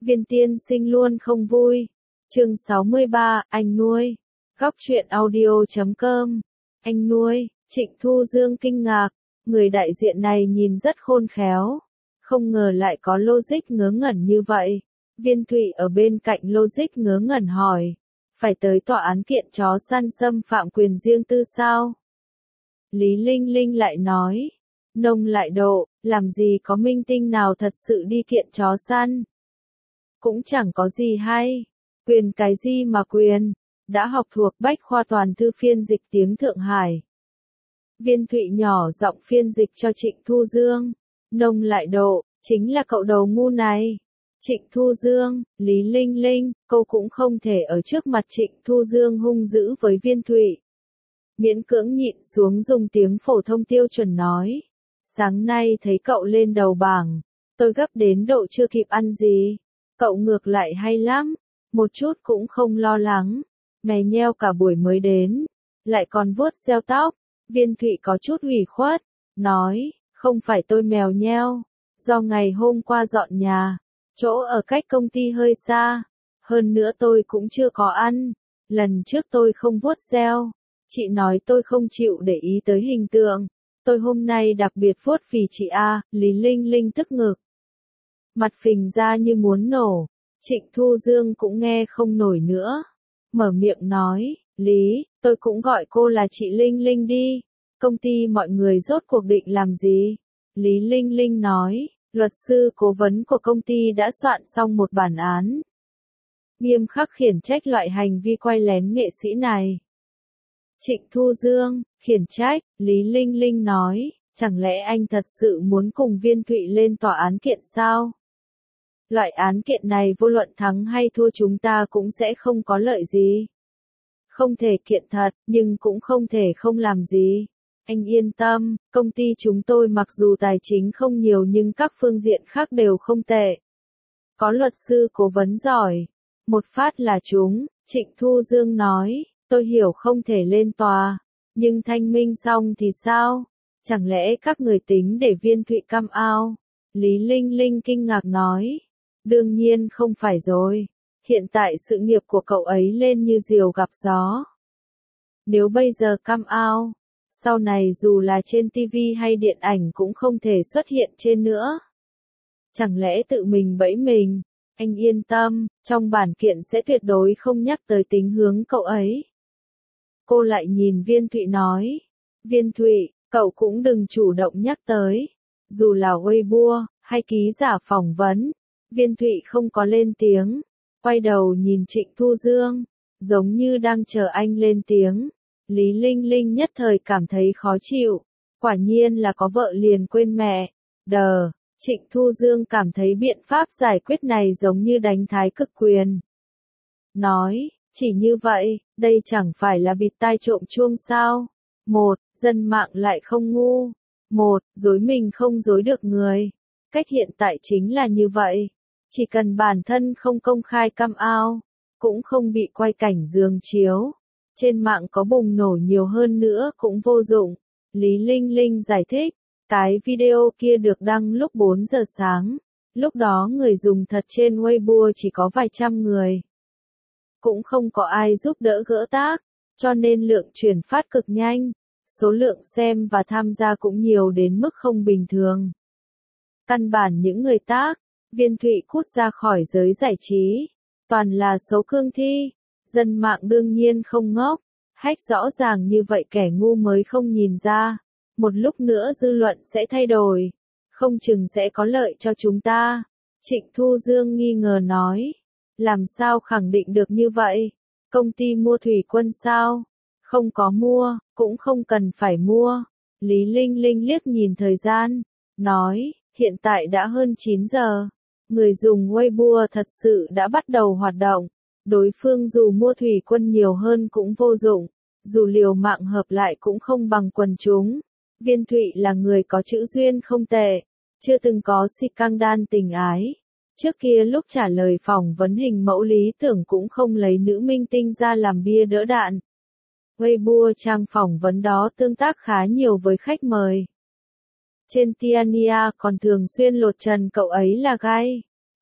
Viên tiên sinh luôn không vui. Chương 63, anh nuôi. Góc truyện audio.com. Anh nuôi, Trịnh Thu Dương kinh ngạc, người đại diện này nhìn rất khôn khéo. Không ngờ lại có logic ngớ ngẩn như vậy. Viên Thụy ở bên cạnh logic ngớ ngẩn hỏi. Phải tới tòa án kiện chó săn xâm phạm quyền riêng tư sao? Lý Linh Linh lại nói. Nông lại độ, làm gì có minh tinh nào thật sự đi kiện chó săn. Cũng chẳng có gì hay. Quyền cái gì mà quyền. Đã học thuộc bách khoa toàn thư phiên dịch tiếng Thượng Hải. Viên Thụy nhỏ giọng phiên dịch cho Trịnh Thu Dương. Nông lại độ, chính là cậu đầu ngu này. Trịnh Thu Dương, Lý Linh Linh, cô cũng không thể ở trước mặt Trịnh Thu Dương hung dữ với Viên Thụy. Miễn cưỡng nhịn xuống dùng tiếng phổ thông tiêu chuẩn nói. Sáng nay thấy cậu lên đầu bảng, tôi gấp đến độ chưa kịp ăn gì. Cậu ngược lại hay lắm, một chút cũng không lo lắng. Mè nheo cả buổi mới đến, lại còn vuốt reo tóc. Viên Thụy có chút ủy khuất, nói, không phải tôi mèo nheo, do ngày hôm qua dọn nhà, chỗ ở cách công ty hơi xa, hơn nữa tôi cũng chưa có ăn, lần trước tôi không vuốt reo, chị nói tôi không chịu để ý tới hình tượng, tôi hôm nay đặc biệt vuốt vì chị a. Lý Linh Linh tức ngực, mặt phình ra như muốn nổ. Trịnh Thu Dương cũng nghe không nổi nữa, mở miệng nói, Lý, tôi cũng gọi cô là chị Linh Linh đi, công ty mọi người rốt cuộc định làm gì? Lý Linh Linh nói, luật sư cố vấn của công ty đã soạn xong một bản án. Nghiêm khắc khiển trách loại hành vi quay lén nghệ sĩ này. Trịnh Thu Dương, khiển trách, Lý Linh Linh nói, chẳng lẽ anh thật sự muốn cùng Viên Thụy lên tòa án kiện sao? Loại án kiện này vô luận thắng hay thua chúng ta cũng sẽ không có lợi gì. Không thể kiện thật, nhưng cũng không thể không làm gì. Anh yên tâm, công ty chúng tôi mặc dù tài chính không nhiều nhưng các phương diện khác đều không tệ. Có luật sư cố vấn giỏi. Một phát là chúng, Trịnh Thu Dương nói, tôi hiểu không thể lên tòa. Nhưng thanh minh xong thì sao? Chẳng lẽ các người tính để Viên Thụy cam ao? Lý Linh Linh kinh ngạc nói. Đương nhiên không phải rồi. Hiện tại sự nghiệp của cậu ấy lên như diều gặp gió. Nếu bây giờ cam ao, sau này dù là trên TV hay điện ảnh cũng không thể xuất hiện trên nữa. Chẳng lẽ tự mình bẫy mình? Anh yên tâm, trong bản kiện sẽ tuyệt đối không nhắc tới tính hướng cậu ấy. Cô lại nhìn Viên Thụy nói. Viên Thụy, cậu cũng đừng chủ động nhắc tới. Dù là Weibo, hay ký giả phỏng vấn. Viên Thụy không có lên tiếng. Quay đầu nhìn Trịnh Thu Dương, giống như đang chờ anh lên tiếng. Lý Linh Linh nhất thời cảm thấy khó chịu. Quả nhiên là có vợ liền quên mẹ. Đờ, Trịnh Thu Dương cảm thấy biện pháp giải quyết này giống như đánh thái cực quyền. Nói, chỉ như vậy, đây chẳng phải là bịt tai trộm chuông sao? Một, dân mạng lại không ngu. Một, dối mình không dối được người. Cách hiện tại chính là như vậy. Chỉ cần bản thân không công khai cam ao, cũng không bị quay cảnh giường chiếu. Trên mạng có bùng nổ nhiều hơn nữa cũng vô dụng. Lý Linh Linh giải thích, cái video kia được đăng lúc 4 giờ sáng. Lúc đó người dùng thật trên Weibo chỉ có vài trăm người. Cũng không có ai giúp đỡ gỡ tác, cho nên lượng truyền phát cực nhanh. Số lượng xem và tham gia cũng nhiều đến mức không bình thường. Căn bản những người tác, Viên Thụy cút ra khỏi giới giải trí. Toàn là xấu cương thi. Dân mạng đương nhiên không ngốc. Hack rõ ràng như vậy kẻ ngu mới không nhìn ra. Một lúc nữa dư luận sẽ thay đổi. Không chừng sẽ có lợi cho chúng ta. Trịnh Thu Dương nghi ngờ nói. Làm sao khẳng định được như vậy? Công ty mua thủy quân sao? Không có mua, cũng không cần phải mua. Lý Linh Linh liếc nhìn thời gian. Nói, hiện tại đã hơn 9 giờ. Người dùng Weibo thật sự đã bắt đầu hoạt động. Đối phương dù mua thủy quân nhiều hơn cũng vô dụng. Dù liều mạng hợp lại cũng không bằng quần chúng. Viên Thụy là người có chữ duyên không tệ. Chưa từng có scandal tình ái. Trước kia lúc trả lời phỏng vấn hình mẫu lý tưởng cũng không lấy nữ minh tinh ra làm bia đỡ đạn. Weibo trang phỏng vấn đó tương tác khá nhiều với khách mời. Trên Tiania còn thường xuyên lột trần cậu ấy là gay.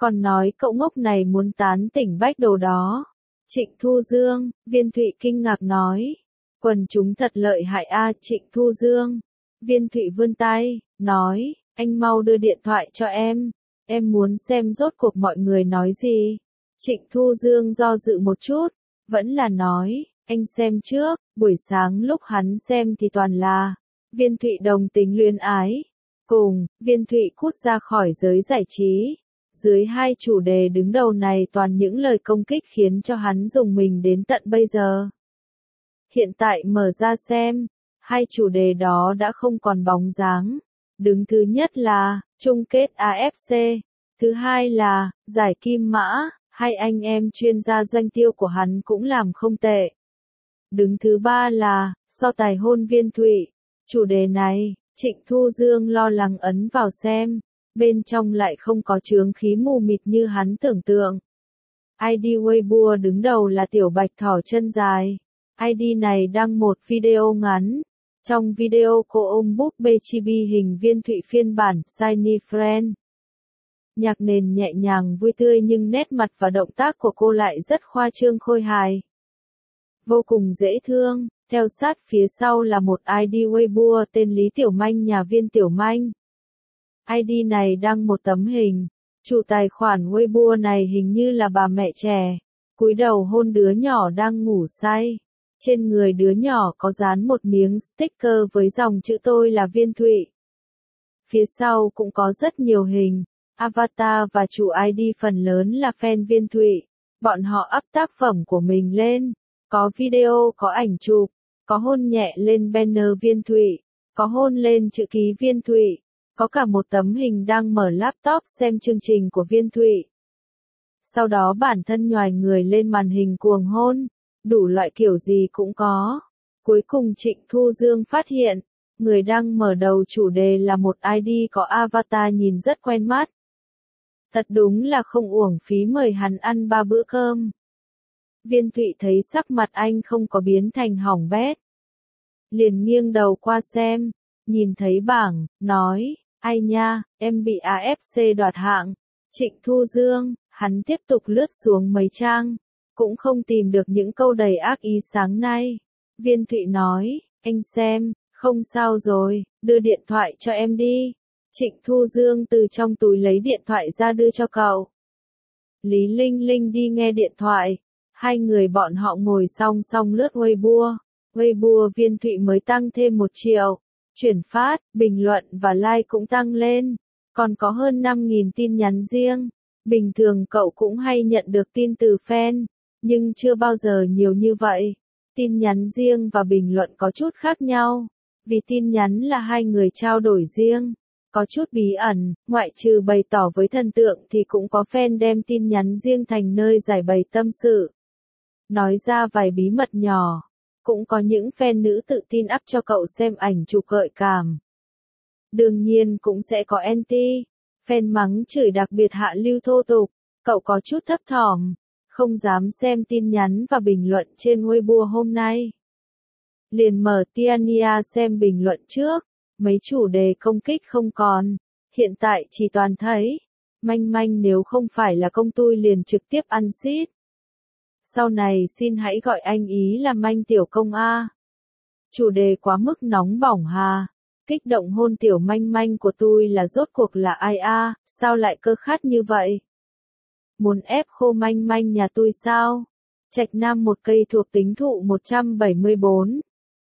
Còn nói cậu ngốc này muốn tán tỉnh bách đồ đó. Trịnh Thu Dương, Viên Thụy kinh ngạc nói. Quần chúng thật lợi hại a. Trịnh Thu Dương. Viên Thụy vươn tay, nói, anh mau đưa điện thoại cho em muốn xem rốt cuộc mọi người nói gì. Trịnh Thu Dương do dự một chút, vẫn là nói, anh xem trước, buổi sáng lúc hắn xem thì toàn là Viên Thụy đồng tính luyến ái. Cùng, Viên Thụy cút ra khỏi giới giải trí. Dưới hai chủ đề đứng đầu này toàn những lời công kích khiến cho hắn rùng mình đến tận bây giờ. Hiện tại mở ra xem, hai chủ đề đó đã không còn bóng dáng. Đứng thứ nhất là chung kết AFC, thứ hai là giải Kim Mã, hai anh em chuyên gia doanh tiêu của hắn cũng làm không tệ. Đứng thứ ba là so tài hôn Viên Thụy. Chủ đề này, Trịnh Thu Dương lo lắng ấn vào xem, bên trong lại không có chướng khí mù mịt như hắn tưởng tượng. ID Weibo đứng đầu là Tiểu Bạch Thỏ chân dài. ID này đăng một video ngắn. Trong video cô ôm búp bê chibi hình Viên Thụy phiên bản Shiny Friend. Nhạc nền nhẹ nhàng vui tươi nhưng nét mặt và động tác của cô lại rất khoa trương khôi hài. Vô cùng dễ thương, theo sát phía sau là một ID Weibo tên Lý Tiểu Manh nhà Viên Tiểu Manh. ID này đăng một tấm hình, chủ tài khoản Weibo này hình như là bà mẹ trẻ, cúi đầu hôn đứa nhỏ đang ngủ say. Trên người đứa nhỏ có dán một miếng sticker với dòng chữ tôi là Viên Thụy. Phía sau cũng có rất nhiều hình, avatar và chủ ID phần lớn là fan Viên Thụy. Bọn họ up tác phẩm của mình lên, có video, có ảnh chụp, có hôn nhẹ lên banner Viên Thụy, có hôn lên chữ ký Viên Thụy, có cả một tấm hình đang mở laptop xem chương trình của Viên Thụy. Sau đó bản thân nhoài người lên màn hình cuồng hôn, đủ loại kiểu gì cũng có. Cuối cùng Trịnh Thu Dương phát hiện, người đang mở đầu chủ đề là một ID có avatar nhìn rất quen mắt. Thật đúng là không uổng phí mời hắn ăn 3 bữa cơm. Viên Thụy thấy sắc mặt anh không có biến thành hỏng bét. Liền nghiêng đầu qua xem, nhìn thấy bảng, nói, ai nha, em bị AFC đoạt hạng. Trịnh Thu Dương, hắn tiếp tục lướt xuống mấy trang, cũng không tìm được những câu đầy ác ý sáng nay. Viên Thụy nói, anh xem, không sao rồi, đưa điện thoại cho em đi. Trịnh Thu Dương từ trong túi lấy điện thoại ra đưa cho cậu. Lý Linh Linh đi nghe điện thoại. Hai người bọn họ ngồi song song lướt Weibo. Weibo Viên Thụy mới tăng thêm 1 triệu. Chuyển phát, bình luận và like cũng tăng lên. Còn có hơn 5.000 tin nhắn riêng. Bình thường cậu cũng hay nhận được tin từ fan, nhưng chưa bao giờ nhiều như vậy. Tin nhắn riêng và bình luận có chút khác nhau. Vì tin nhắn là hai người trao đổi riêng, có chút bí ẩn, ngoại trừ bày tỏ với thần tượng thì cũng có fan đem tin nhắn riêng thành nơi giải bày tâm sự. Nói ra vài bí mật nhỏ. Cũng có những fan nữ tự tin up cho cậu xem ảnh chụp gợi cảm. Đương nhiên cũng sẽ có anti, fan mắng chửi đặc biệt hạ lưu thô tục. Cậu có chút thấp thỏm, không dám xem tin nhắn và bình luận trên Weibo hôm nay. Liền mở Tiania xem bình luận trước, mấy chủ đề công kích không còn, hiện tại chỉ toàn thấy, manh manh nếu không phải là công tui liền trực tiếp ăn xít. Sau này xin hãy gọi anh ý là manh tiểu công A. Chủ đề quá mức nóng bỏng hà, kích động hôn tiểu manh manh của tôi là rốt cuộc là ai a, sao lại cơ khát như vậy? Muốn ép khô manh manh nhà tôi sao? Trạch Nam một cây thuộc tính thụ 174.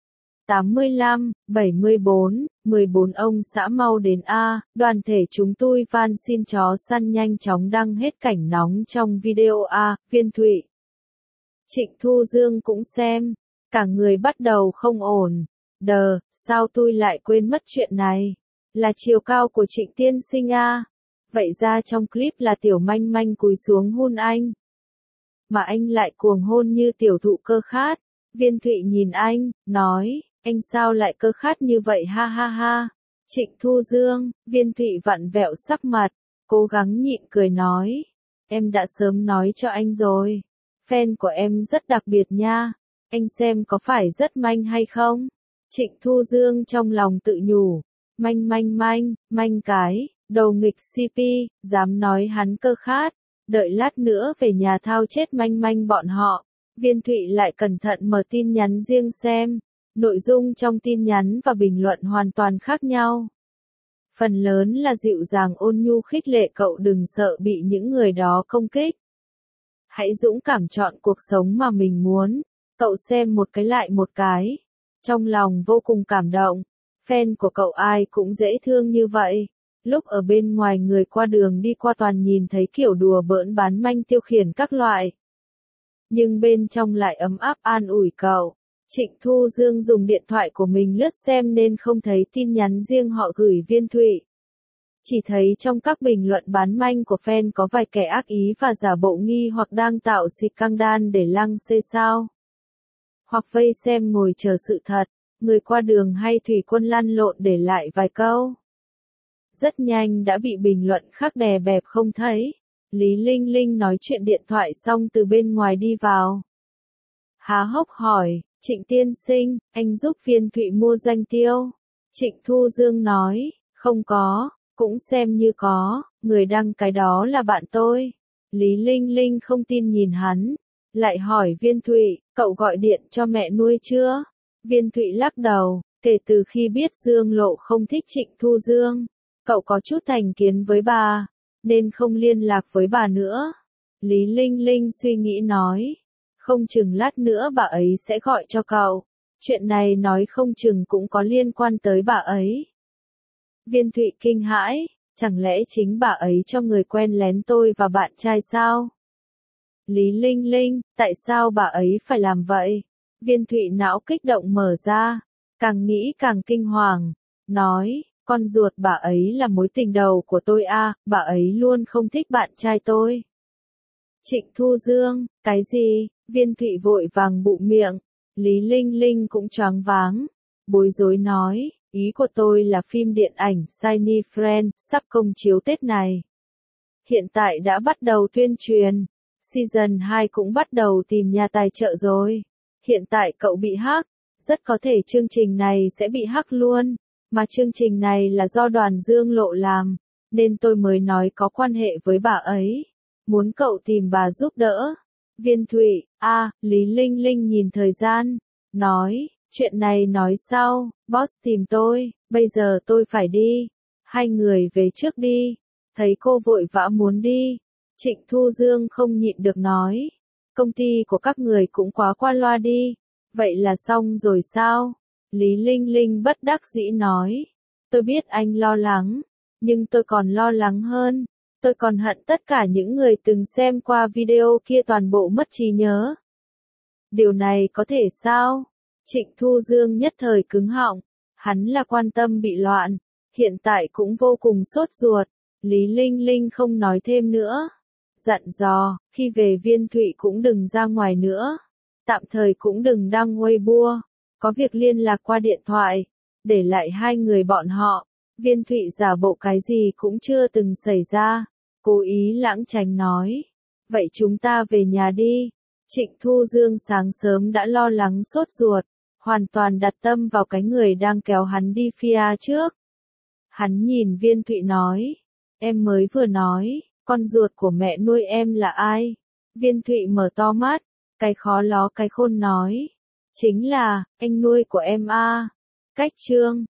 85, 74, 14 ông xã mau đến A, đoàn thể chúng tôi van xin chó săn nhanh chóng đăng hết cảnh nóng trong video A, Viên Thụy. Trịnh Thu Dương cũng xem, cả người bắt đầu không ổn. Đờ, sao tôi lại quên mất chuyện này? Là chiều cao của Trịnh tiên sinh A. Vậy ra trong clip là tiểu manh manh cúi xuống hôn anh. Mà anh lại cuồng hôn như tiểu thụ cơ khát. Viên Thụy nhìn anh, nói, anh sao lại cơ khát như vậy ha ha ha. Trịnh Thu Dương, Viên Thụy vặn vẹo sắc mặt, cố gắng nhịn cười nói. Em đã sớm nói cho anh rồi. Fan của em rất đặc biệt nha. Anh xem có phải rất manh hay không? Trịnh Thu Dương trong lòng tự nhủ. Manh manh manh, manh cái, Đầu nghịch CP, dám nói hắn cơ khát, đợi lát nữa về nhà thao chết manh manh bọn họ. Viên Thụy lại cẩn thận mở tin nhắn riêng xem, nội dung trong tin nhắn và bình luận hoàn toàn khác nhau. Phần lớn là dịu dàng ôn nhu khích lệ cậu đừng sợ bị những người đó công kích. Hãy dũng cảm chọn cuộc sống mà mình muốn. Cậu xem một cái lại một cái. Trong lòng vô cùng cảm động. Fan của cậu ai cũng dễ thương như vậy. Lúc ở bên ngoài người qua đường đi qua toàn nhìn thấy kiểu đùa bỡn bán manh tiêu khiển các loại. Nhưng bên trong lại ấm áp an ủi cậu. Trịnh Thu Dương dùng điện thoại của mình lướt xem nên không thấy tin nhắn riêng họ gửi Viên Thụy. Chỉ thấy trong các bình luận bán manh của fan có vài kẻ ác ý và giả bộ nghi hoặc đang tạo scandal để lăng xê sao. Hoặc vây xem ngồi chờ sự thật, người qua đường hay thủy quân lăn lộn để lại vài câu. Rất nhanh đã bị bình luận khác đè bẹp không thấy. Lý Linh Linh nói chuyện điện thoại xong từ bên ngoài đi vào. Há hốc hỏi, Trịnh tiên sinh, anh giúp Viên Thụy mua doanh tiêu. Trịnh Thu Dương nói, không có, cũng xem như có, người đăng cái đó là bạn tôi. Lý Linh Linh không tin nhìn hắn, lại hỏi Viên Thụy, cậu gọi điện cho mẹ nuôi chưa? Viên Thụy lắc đầu, kể từ khi biết Dương Lộ không thích Trịnh Thu Dương, cậu có chút thành kiến với bà, nên không liên lạc với bà nữa. Lý Linh Linh suy nghĩ nói, không chừng lát nữa bà ấy sẽ gọi cho cậu. Chuyện này nói không chừng cũng có liên quan tới bà ấy. Viên Thụy kinh hãi, chẳng lẽ chính bà ấy cho người quen lén tôi và bạn trai sao? Lý Linh Linh, tại sao bà ấy phải làm vậy? Viên Thụy não kích động mở ra, càng nghĩ càng kinh hoàng, nói, con ruột bà ấy là mối tình đầu của tôi à, bà ấy luôn không thích bạn trai tôi. Trịnh Thu Dương, cái gì? Viên Thụy vội vàng bụm miệng, Lý Linh Linh cũng choáng váng, bối rối nói, ý của tôi là phim điện ảnh Shiny Friend, sắp công chiếu Tết này. Hiện tại đã bắt đầu tuyên truyền, Season 2 cũng bắt đầu tìm nhà tài trợ rồi. Hiện tại cậu bị hack, rất có thể chương trình này sẽ bị hack luôn, mà chương trình này là do đoàn Dương Lộ làm, nên tôi mới nói có quan hệ với bà ấy, muốn cậu tìm bà giúp đỡ. Viên Thụy, Lý Linh Linh nhìn thời gian, nói, chuyện này nói sau, boss tìm tôi, bây giờ tôi phải đi. Hai người về trước đi. Thấy cô vội vã muốn đi, Trịnh Thu Dương không nhịn được nói, công ty của các người cũng quá qua loa đi, vậy là xong rồi sao? Lý Linh Linh bất đắc dĩ nói, tôi biết anh lo lắng, nhưng tôi còn lo lắng hơn, tôi còn hận tất cả những người từng xem qua video kia toàn bộ mất trí nhớ. Điều này có thể sao? Trịnh Thu Dương nhất thời cứng họng, hắn là quan tâm bị loạn, hiện tại cũng vô cùng sốt ruột. Lý Linh Linh không nói thêm nữa, dặn dò, khi về Viên Thụy cũng đừng ra ngoài nữa, tạm thời cũng đừng đăng Weibo, có việc liên lạc qua điện thoại, để lại hai người bọn họ. Viên Thụy giả bộ cái gì cũng chưa từng xảy ra, cố ý lãng tránh nói, vậy chúng ta về nhà đi. Trịnh Thu Dương sáng sớm đã lo lắng sốt ruột, hoàn toàn đặt tâm vào cái người đang kéo hắn đi phía trước. Hắn nhìn Viên Thụy nói, em mới vừa nói, con ruột của mẹ nuôi em là ai? Viên Thụy mở to mắt, cái khó ló cái khôn nói, chính là, anh nuôi của em à. Cách chương